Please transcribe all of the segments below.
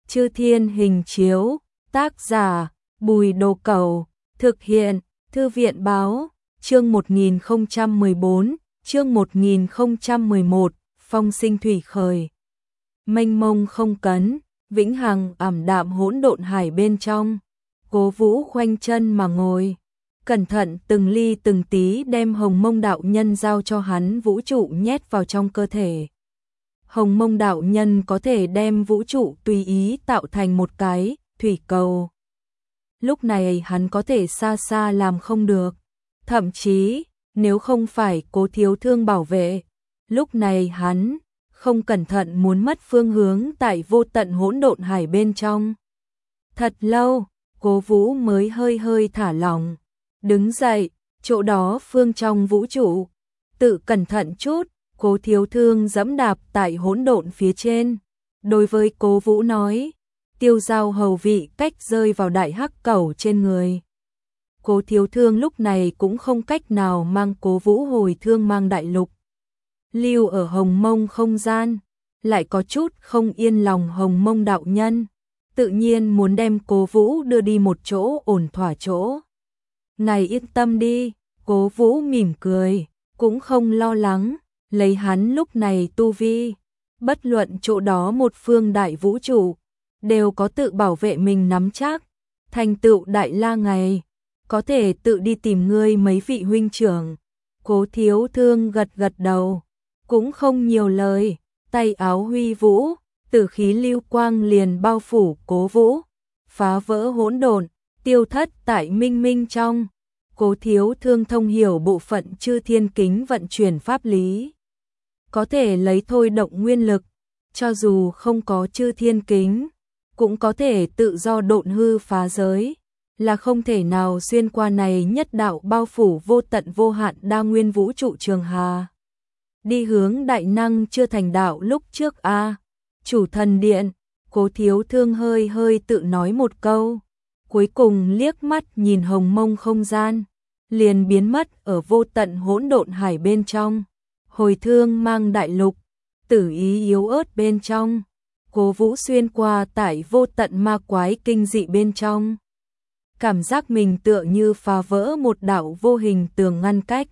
Chư Thiên Hình Chiếu, tác giả Bùi Đồ Cẩu, thực hiện Thư viện Báo, chương 1014, chương 1011, phong sinh thủy khởi. Mênh mông không cấn, vĩnh hằng ảm đạm hỗn độn hải bên trong. Cố Vũ khoanh chân mà ngồi, cẩn thận từng ly từng tí đem Hồng Mông đạo nhân giao cho hắn vũ trụ nhét vào trong cơ thể. Hồng Mông đạo nhân có thể đem vũ trụ tùy ý tạo thành một cái thủy cầu. Lúc này hắn có thể xa xa làm không được, thậm chí nếu không phải Cố Thiếu Thương bảo vệ, lúc này hắn không cẩn thận muốn mất phương hướng tại vô tận hỗn độn hải bên trong. Thật lâu, Cố Vũ mới hơi hơi thả lỏng, đứng dậy, chỗ đó phương trong vũ trụ, tự cẩn thận chút. Cố Thiếu Thương giẫm đạp tại hỗn độn phía trên, đối với Cố Vũ nói, tiêu giao hầu vị cách rơi vào đại hắc cẩu trên người. Cố Thiếu Thương lúc này cũng không cách nào mang Cố Vũ hồi Thương Mang đại lục. Lưu ở Hồng Mông không gian, lại có chút không yên lòng Hồng Mông đạo nhân, tự nhiên muốn đem Cố Vũ đưa đi một chỗ ổn thỏa chỗ. Ngài yên tâm đi, Cố Vũ mỉm cười, cũng không lo lắng. Lấy hắn lúc này tu vi, bất luận chỗ đó một phương đại vũ trụ, đều có tự bảo vệ mình nắm chắc, thành tựu đại la ngày, có thể tự đi tìm ngươi mấy vị huynh trưởng. Cố Thiếu Thương gật gật đầu, cũng không nhiều lời, tay áo huy vũ, tử khí lưu quang liền bao phủ Cố Vũ, phá vỡ hỗn độn, tiêu thất tại minh minh trong. Cố Thiếu Thương thông hiểu bộ phận chư thiên kính vận chuyển pháp lý, có thể lấy thôi động nguyên lực, cho dù không có chư thiên kính, cũng có thể tự do độn hư phá giới, là không thể nào xuyên qua này nhất đạo bao phủ vô tận vô hạn đa nguyên vũ trụ trường hà. Đi hướng đại năng chưa thành đạo lúc trước a. Chủ thần điện, Cố Thiếu Thương hơi hơi tự nói một câu, cuối cùng liếc mắt nhìn Hồng Mông không gian, liền biến mất ở vô tận hỗn độn hải bên trong. Hồi Thương Mang đại lục, tử ý yếu ớt bên trong, Cố Vũ xuyên qua tại vô tận ma quái kinh dị bên trong. Cảm giác mình tựa như phá vỡ một đạo vô hình tường ngăn cách.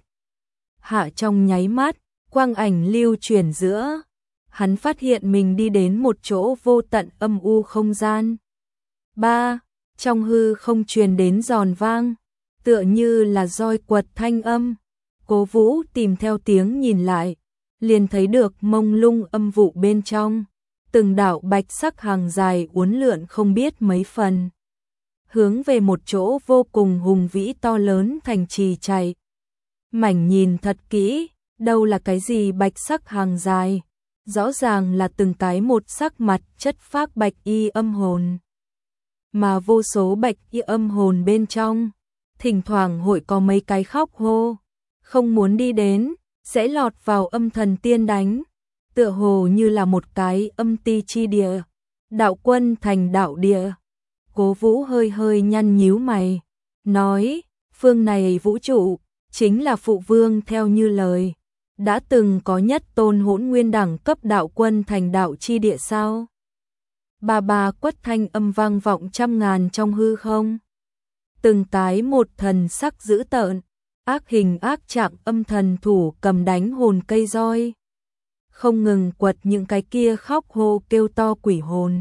Hạ trong nháy mắt, quang ảnh lưu chuyển giữa, hắn phát hiện mình đi đến một chỗ vô tận âm u không gian. Trong hư không truyền đến giòn vang, tựa như là roi quật thanh âm. Cố Vũ tìm theo tiếng nhìn lại, liền thấy được mông lung âm vụ bên trong, từng đạo bạch sắc hàng dài uốn lượn không biết mấy phần, hướng về một chỗ vô cùng hùng vĩ to lớn thành trì chạy. Mảnh nhìn thật kỹ, đâu là cái gì bạch sắc hàng dài, rõ ràng là từng cái một sắc mặt chất phác bạch y âm hồn. Mà vô số bạch y âm hồn bên trong, thỉnh thoảng hội có mấy cái khóc hô, không muốn đi đến, sẽ lọt vào âm thần tiên đánh, tựa hồ như là một cái âm ti chi địa, đạo quân thành đạo địa. Cố Vũ hơi hơi nhăn nhíu mày, nói, phương này vũ trụ, chính là phụ vương theo như lời, đã từng có nhất tôn hỗn nguyên đẳng cấp đạo quân thành đạo chi địa sao? Bà quất thanh âm vang vọng trăm ngàn trong hư không. Từng cái một thần sắc dữ tợn, ác hình ác trạng âm thần thủ cầm đánh hồn cây roi, không ngừng quật những cái kia khóc hô kêu to quỷ hồn.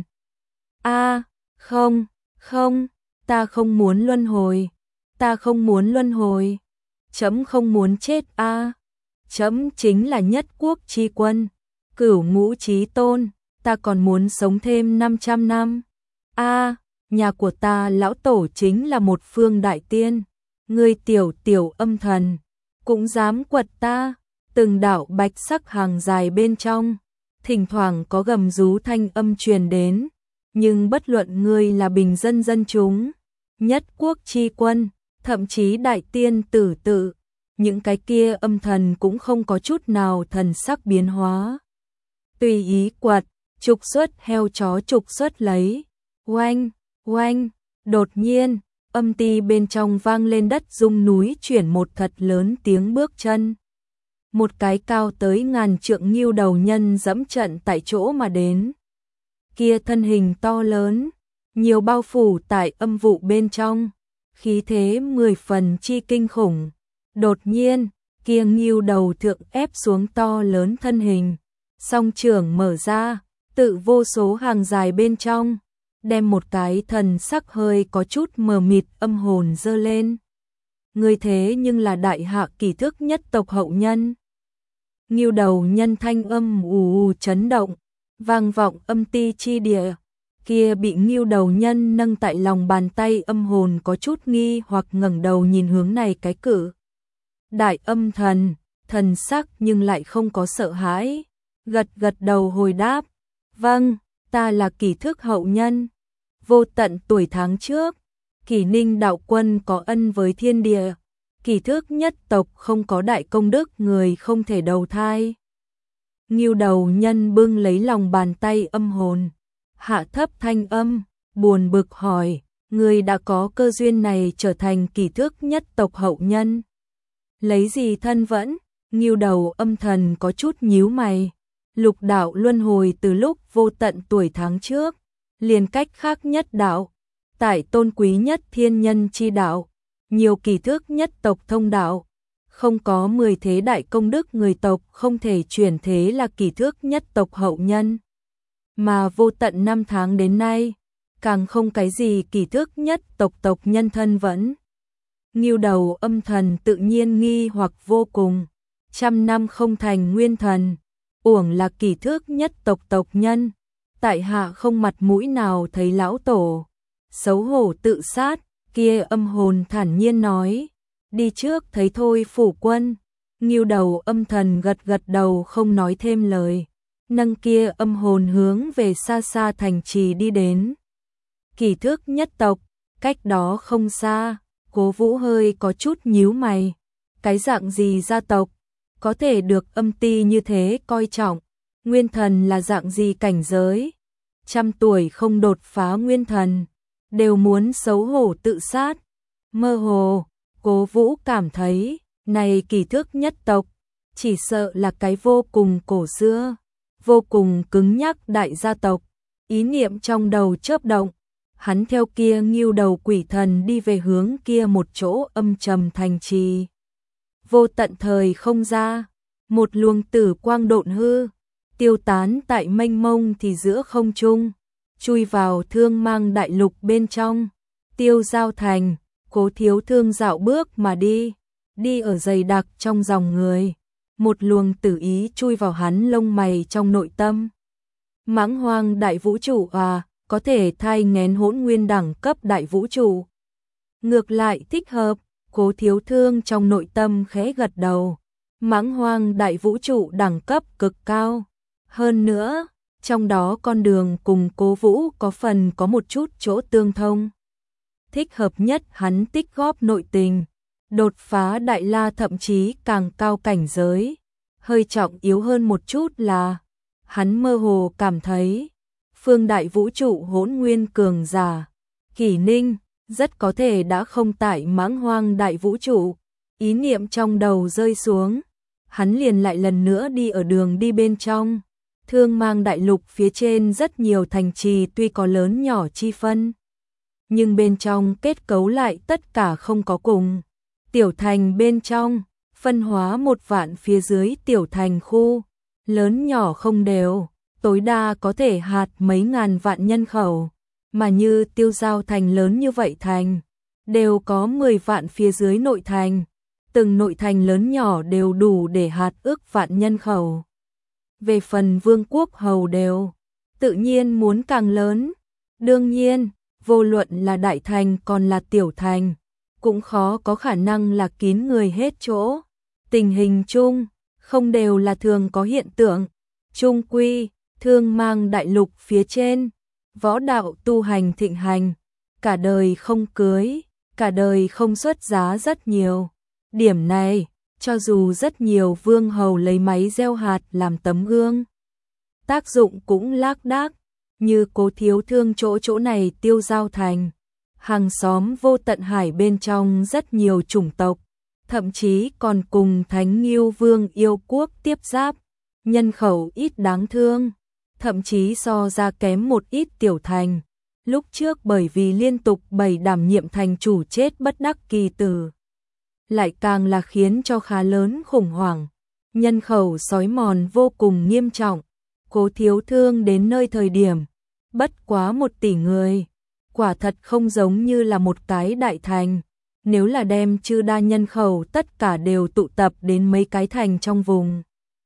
Không, ta không muốn luân hồi, ta không muốn luân hồi, chấm không muốn chết chấm chính là nhất quốc chi quân, cửu ngũ chí tôn, ta còn muốn sống thêm 500 năm. Nhà của ta lão tổ chính là một phương đại tiên, ngươi tiểu âm thần, cũng dám quật ta. Từng đạo bạch sắc hàng dài bên trong, thỉnh thoảng có gầm rú thanh âm truyền đến, nhưng bất luận ngươi là bình dân dân chúng, nhất quốc chi quân, thậm chí đại tiên tử tự, những cái kia âm thần cũng không có chút nào thần sắc biến hóa. Tùy ý quật, trục xuất heo chó trục xuất lấy, oanh, đột nhiên, âm ti bên trong vang lên đất rung núi chuyển một thật lớn tiếng bước chân. Một cái cao tới ngàn trượng nghêu đầu nhân dẫm trận tại chỗ mà đến. kia thân hình to lớn, nhiều bao phủ tại âm vụ bên trong, khí thế 10 phần chi kinh khủng. Đột nhiên, kia Ngưu đầu thượng ép xuống to lớn thân hình, song trưởng mở ra, tự vô số hàng dài bên trong, đem một cái thần sắc hơi có chút mờ mịt âm hồn dơ lên. Người thế nhưng là đại hạ kỳ thức nhất tộc hậu nhân. Ngưu đầu nhân thanh âm ù ù chấn động, vang vọng âm ti chi địa. Kia bị Ngưu đầu nhân nâng tại lòng bàn tay âm hồn có chút nghi hoặc ngẩng đầu nhìn hướng này cái cử. Đại âm thần, thần sắc nhưng lại không có sợ hãi, gật gật đầu hồi đáp, vâng, ta là kỳ thức hậu nhân. Vô tận tuổi tháng trước, Kỷ Ninh đạo quân có ân với thiên địa, kỳ thức nhất tộc không có đại công đức người không thể đầu thai. Ngưu đầu nhân bưng lấy lòng bàn tay âm hồn, hạ thấp thanh âm, buồn bực hỏi, người đã có cơ duyên này trở thành kỳ thức nhất tộc hậu nhân. Lấy gì thân vẫn? Ngưu đầu âm thần có chút nhíu mày. Lục đạo luân hồi từ lúc vô tận tuổi tháng trước, liền cách khác nhất đạo, tại tôn quý nhất thiên nhân chi đạo, nhiều kỳ thức nhất tộc thông đạo, không có 10 thế đại công đức người tộc không thể chuyển thế là kỳ thức nhất tộc hậu nhân. Mà vô tận năm tháng đến nay, càng không cái gì kỳ thức nhất tộc nhân thân vẫn. Ngưu đầu âm thần tự nhiên nghi hoặc vô cùng, trăm năm không thành nguyên thần, uổng là kỳ thức nhất tộc nhân, tại hạ không mặt mũi nào thấy lão tổ, xấu hổ tự sát. Kia âm hồn thản nhiên nói, đi trước thấy thôi phủ quân. Ngưu đầu âm thần gật gật đầu không nói thêm lời, nâng kia âm hồn hướng về xa xa thành trì đi đến. Kỳ thức nhất tộc, cách đó không xa, Cố Vũ hơi có chút nhíu mày, cái dạng gì gia tộc có thể được âm ti như thế coi trọng, nguyên thần là dạng gì cảnh giới, trăm tuổi không đột phá nguyên thần, đều muốn xấu hổ tự sát. Mơ hồ, Cố Vũ cảm thấy, này kỳ thức nhất tộc, chỉ sợ là cái vô cùng cổ xưa, vô cùng cứng nhắc đại gia tộc. Ý niệm trong đầu chớp động, hắn theo kia Ngưu đầu quỷ thần đi về hướng kia một chỗ âm trầm thành trì. Vô tận thời không ra, một luồng tử quang độn hư, tiêu tán tại mênh mông thì giữa không trung, chui vào Thương Mang đại lục bên trong. Tiêu Giao thành, Cố Thiếu Thương dạo bước mà đi ở dày đặc trong dòng người, một luồng tử ý chui vào hắn lông mày trong nội tâm. Mãng Hoang đại vũ trụ có thể thay nghén hỗn nguyên đẳng cấp đại vũ trụ. Ngược lại thích hợp, Cố Thiếu Thương trong nội tâm khẽ gật đầu. Mãng Hoang đại vũ trụ đẳng cấp cực cao. Hơn nữa, trong đó con đường cùng Cố Vũ có phần có một chút chỗ tương thông. Thích hợp nhất hắn tích góp nội tình, đột phá đại la thậm chí càng cao cảnh giới. Hơi trọng yếu hơn một chút là, hắn mơ hồ cảm thấy, phương đại vũ trụ hỗn nguyên cường giả, Kỷ Ninh, rất có thể đã không tại Mãng Hoang đại vũ trụ. Ý niệm trong đầu rơi xuống, hắn liền lại lần nữa đi ở đường đi bên trong. Thương Mang đại lục phía trên rất nhiều thành trì tuy có lớn nhỏ chi phân, nhưng bên trong kết cấu lại tất cả không có cùng. Tiểu thành bên trong, phân hóa một vạn phía dưới tiểu thành khu, lớn nhỏ không đều, tối đa có thể hạt mấy ngàn vạn nhân khẩu, mà như Tiêu Giao thành lớn như vậy thành, đều có 10 vạn phía dưới nội thành, từng nội thành lớn nhỏ đều đủ để hạt ước vạn nhân khẩu. Về phần vương quốc hầu đều, tự nhiên muốn càng lớn. Đương nhiên, vô luận là đại thành còn là tiểu thành, cũng khó có khả năng là kín người hết chỗ. Tình hình chung, không đều là thường có hiện tượng. Chung quy, Thương Mang đại lục phía trên, võ đạo tu hành thịnh hành, cả đời không cưới, cả đời không xuất giá rất nhiều. Điểm này, cho dù rất nhiều vương hầu lấy máy gieo hạt làm tấm gương, tác dụng cũng lác đác, như Cố Thiếu Thương chỗ này Tiêu Giao thành, hàng xóm vô tận hải bên trong rất nhiều chủng tộc, thậm chí còn cùng Thánh Ngưu Vương yêu quốc tiếp giáp, nhân khẩu ít đáng thương, thậm chí so ra kém một ít tiểu thành. Lúc trước bởi vì liên tục 7 đảm nhiệm thành chủ chết bất đắc kỳ tử, lại càng là khiến cho khá lớn khủng hoảng. Nhân khẩu xói mòn vô cùng nghiêm trọng. Cố Thiếu Thương đến nơi thời điểm, bất quá 1 tỷ người, quả thật không giống như là một cái đại thành. Nếu là đem chư đa nhân khẩu tất cả đều tụ tập đến mấy cái thành trong vùng,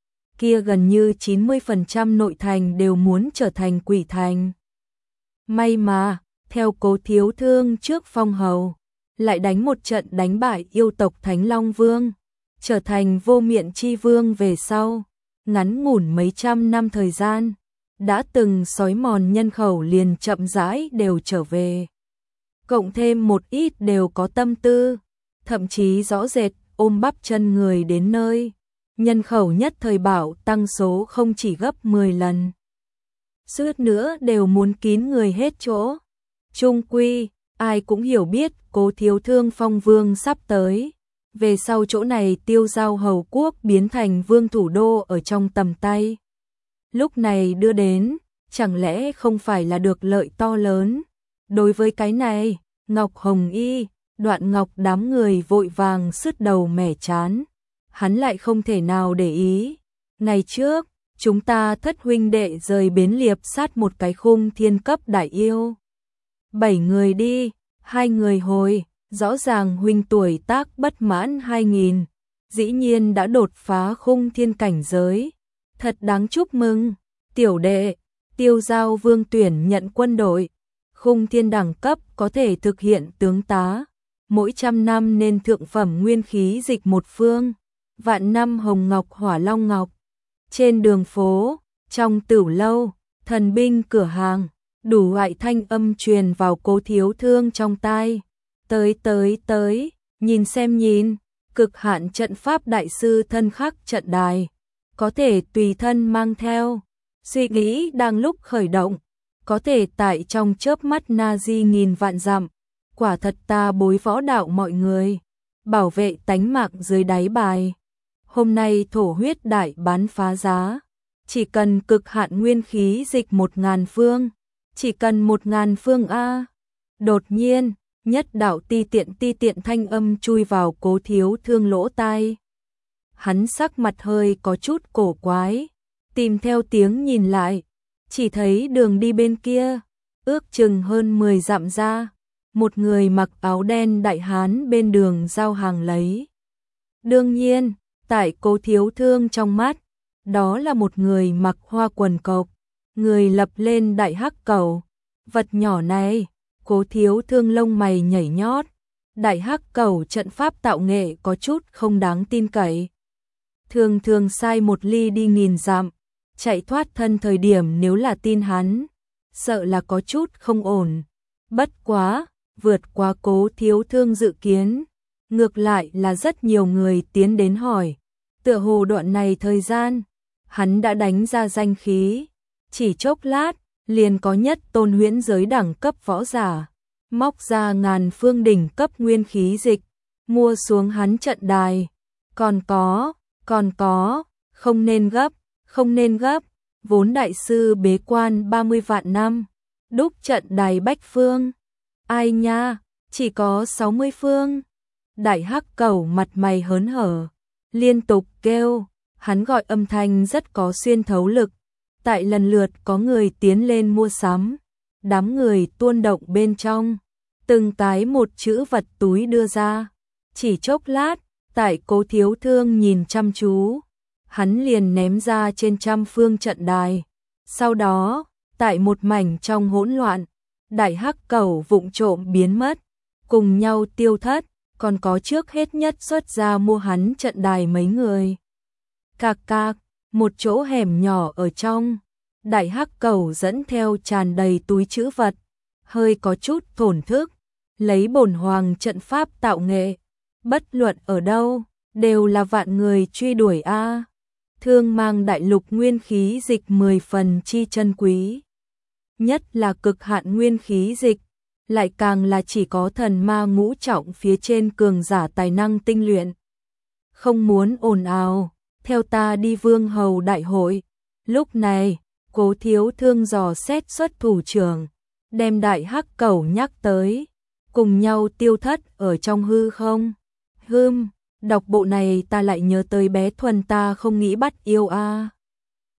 kia gần như 90% nội thành đều muốn trở thành quỷ thành. May mà, theo Cố Thiếu Thương trước phong hầu, lại đánh một trận đánh bại yêu tộc Thánh Long Vương, trở thành vô miện chi vương về sau, ngắn ngủn mấy trăm năm thời gian, đã từng xói mòn nhân khẩu liền chậm rãi đều trở về. Cộng thêm một ít đều có tâm tư, thậm chí rõ rệt ôm bắp chân người đến nơi, nhân khẩu nhất thời bảo tăng số không chỉ gấp 10 lần. Suốt nữa đều muốn kín người hết chỗ. Trung quy, ai cũng hiểu biết Cố Thiếu Thương phong vương sắp tới. Về sau chỗ này Tiêu Giao Hầu Quốc biến thành vương thủ đô ở trong tầm tay. Lúc này đưa đến, chẳng lẽ không phải là được lợi to lớn. Đối với cái này, Ngọc Hồng Y, Đoạn Ngọc đám người vội vàng sứt đầu mẻ chán. Hắn lại không thể nào để ý. Ngày trước, chúng ta Thất huynh đệ rời bến Liệp sát một cái khung thiên cấp đại yêu. 7 người đi, 2 người hồi, rõ ràng huynh tuổi tác bất mãn 2000, dĩ nhiên đã đột phá khung thiên cảnh giới. Thật đáng chúc mừng, tiểu đệ, Tiêu Giao Vương tuyển nhận quân đội. Khung thiên đẳng cấp có thể thực hiện tướng tá, mỗi 100 năm nên thượng phẩm nguyên khí dịch một phương, vạn năm hồng ngọc hỏa long ngọc. Trên đường phố, trong tửu lâu, thần binh cửa hàng, đủ loại thanh âm truyền vào Cố Thiếu Thương trong tai. Tới, nhìn xem nhìn, cực hạn trận pháp đại sư thân khắc trận đài, có thể tùy thân mang theo. Suy nghĩ đang lúc khởi động, có thể tại trong chớp mắt na di nghìn vạn dặm. Quả thật ta bối võ đạo mọi người, bảo vệ tánh mạng dưới đáy bài. Hôm nay thổ huyết đại bán phá giá, chỉ cần cực hạn nguyên khí dịch 1000 phương, chỉ cần 1000 phương a. Đột nhiên, nhất đạo ti tiện thanh âm chui vào Cố Thiếu Thương lỗ tai. Hắn sắc mặt hơi có chút cổ quái, tìm theo tiếng nhìn lại, chỉ thấy đường đi bên kia, ước chừng hơn 10 dặm ra, một người mặc áo đen đại hán bên đường giao hàng lấy. Đương nhiên, tại Cố Thiếu Thương trong mắt, đó là một người mặc hoa quần cộc, người lập lên đại hắc cầu. Vật nhỏ này, Cố Thiếu Thương lông mày nhảy nhót, đại hắc cầu trận pháp tạo nghệ có chút không đáng tin cậy. Thường sai một ly đi nghìn dặm, chạy thoát thân thời điểm nếu là tin hắn, sợ là có chút không ổn. Bất quá, vượt qua Cố Thiếu Thương dự kiến, ngược lại là rất nhiều người tiến đến hỏi. Tựa hồ đoạn này thời gian, hắn đã đánh ra danh khí, chỉ chốc lát, liền có nhất tôn huyễn giới đẳng cấp võ giả, móc ra 1000 phương đỉnh cấp nguyên khí dịch, mua xuống hắn trận đài. Còn có, không nên gấp, vốn đại sư bế quan 30 vạn năm, đúc trận đài bách phương. Ai nha, chỉ có 60 phương. Đại hắc cầu mặt mày hớn hở, liên tục kêu, hắn gọi âm thanh rất có xuyên thấu lực. Tại lần lượt có người tiến lên mua sắm, đám người tuôn động bên trong, từng cái một chữ vật túi đưa ra. Chỉ chốc lát, tại Cố Thiếu Thương nhìn chăm chú, hắn liền ném ra trên 100 phương trận đài. Sau đó, tại một mảnh trong hỗn loạn, đại hắc cầu vụng trộm biến mất, cùng nhau tiêu thất, còn có trước hết nhất xuất ra mua hắn trận đài mấy người. Cạc, một chỗ hẻm nhỏ ở trong, đại hắc cầu dẫn theo tràn đầy túi trữ vật, hơi có chút thổn thức, lấy bổn hoàng trận pháp tạo nghệ, bất luận ở đâu, đều là vạn người truy đuổi a. Thương mang đại lục nguyên khí dịch 10 phần chi chân quý. Nhất là cực hạn nguyên khí dịch, lại càng là chỉ có thần ma ngũ trọng phía trên cường giả tài năng tinh luyện. Không muốn ồn ào, theo ta đi Vương Hầu đại hội. Lúc này, Cố Thiếu Thương dò xét xuất thủ trưởng, đem đại hắc cẩu nhắc tới, cùng nhau tiêu thất ở trong hư không. Đọc bộ này ta lại nhớ tới bé Thuần ta không nghĩ bắt yêu a.